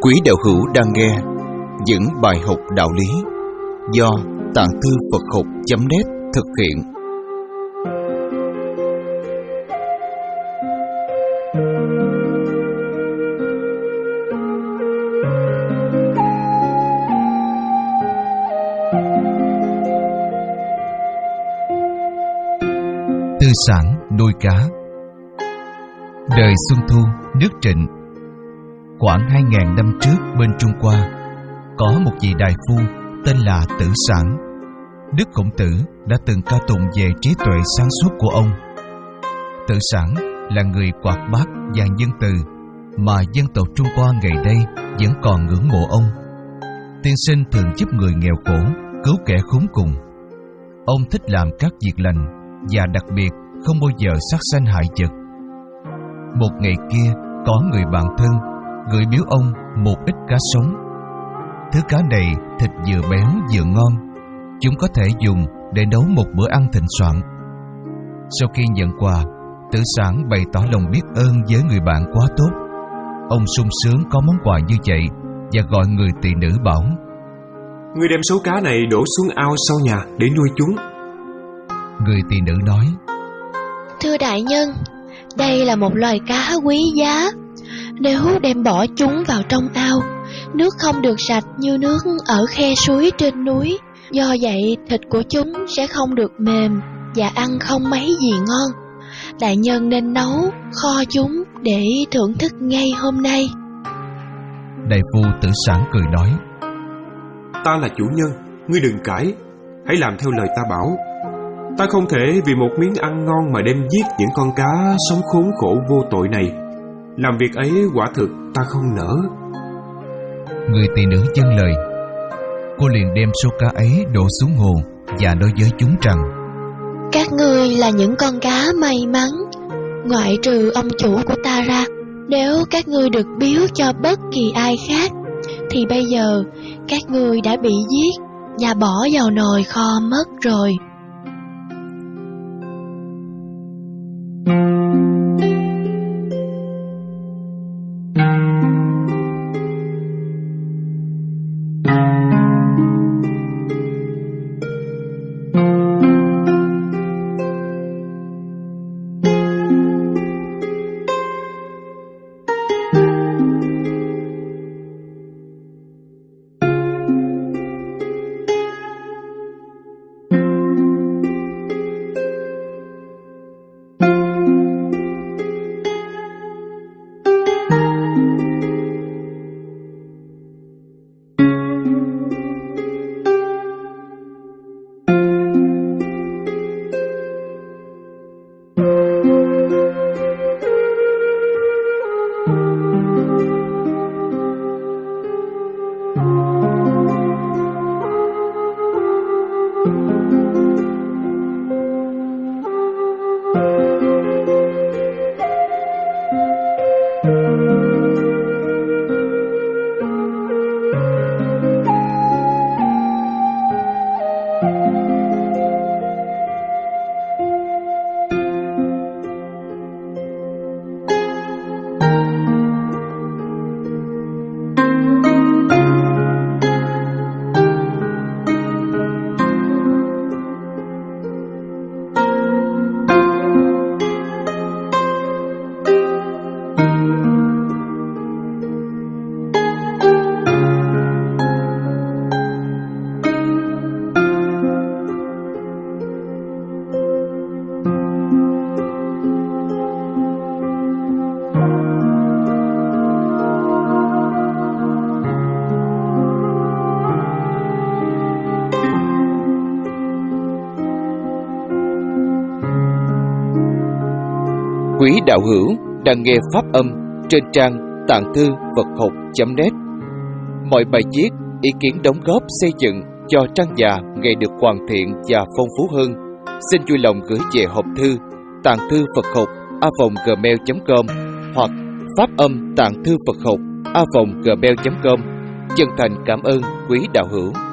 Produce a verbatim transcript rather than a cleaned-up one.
Quý đạo hữu đang nghe những bài học đạo lý do Tạng Thư Phật Học chấm net thực hiện. Tư sản nuôi cá. Đời Xuân Thu, nước Trịnh. Khoảng hai nghìn năm trước bên Trung Hoa, có một vị đại phu tên là Tử Sản. Đức Khổng Tử đã từng ca tụng về trí tuệ sáng suốt của ông. Tử Sản là người hoạt bát và nhân từ mà dân tộc Trung Hoa ngày đây vẫn còn ngưỡng mộ ông. Tiên sinh thường giúp người nghèo khổ, cứu kẻ khốn cùng. Ông thích làm các việc lành và đặc biệt không bao giờ sát sanh hại vật. Một ngày kia, có người bạn thân gửi biếu ông một ít cá sống. Thứ cá này thịt vừa béo vừa ngon, chúng có thể dùng để nấu một bữa ăn thịnh soạn. Sau khi nhận quà, Tử Sản bày tỏ lòng biết ơn với người bạn quá tốt. Ông sung sướng có món quà như vậy và gọi người tỳ nữ bảo: "Ngươi đem số cá này đổ xuống ao sau nhà để nuôi chúng." Người tỳ nữ nói: "Thưa đại nhân, đây là một loài cá quý giá. Nếu đem bỏ chúng vào trong ao, nước không được sạch như nước ở khe suối trên núi. Do vậy thịt của chúng sẽ không được mềm và ăn không mấy gì ngon. Đại nhân nên nấu, kho chúng để thưởng thức ngay hôm nay." Đại phu Tử Sản cười nói: "Ta là chủ nhân, ngươi đừng cãi. Hãy làm theo lời ta bảo. Ta không thể vì một miếng ăn ngon mà đem giết những con cá sống khốn khổ vô tội này. Làm việc ấy quả thực ta không nỡ." Người tỳ nữ vâng lời. Cô liền đem số cá ấy đổ xuống hồ và nói với chúng rằng: "Các ngươi là những con cá may mắn. Ngoại trừ ông chủ của ta ra, nếu các ngươi được biếu cho bất kỳ ai khác, thì bây giờ các ngươi đã bị giết và bỏ vào nồi kho mất rồi." Quý đạo hữu đang nghe pháp âm trên trang Tạng Thư Phật Học chấm net. Mọi bài viết, ý kiến đóng góp xây dựng cho trang già ngày được hoàn thiện và phong phú hơn, xin vui lòng gửi về hộp thư Tạng Thư Phật Học a vòng gmail chấm com hoặc pháp âm Tạng Thư Phật Học a vòng gmail chấm com. Chân thành cảm ơn quý đạo hữu.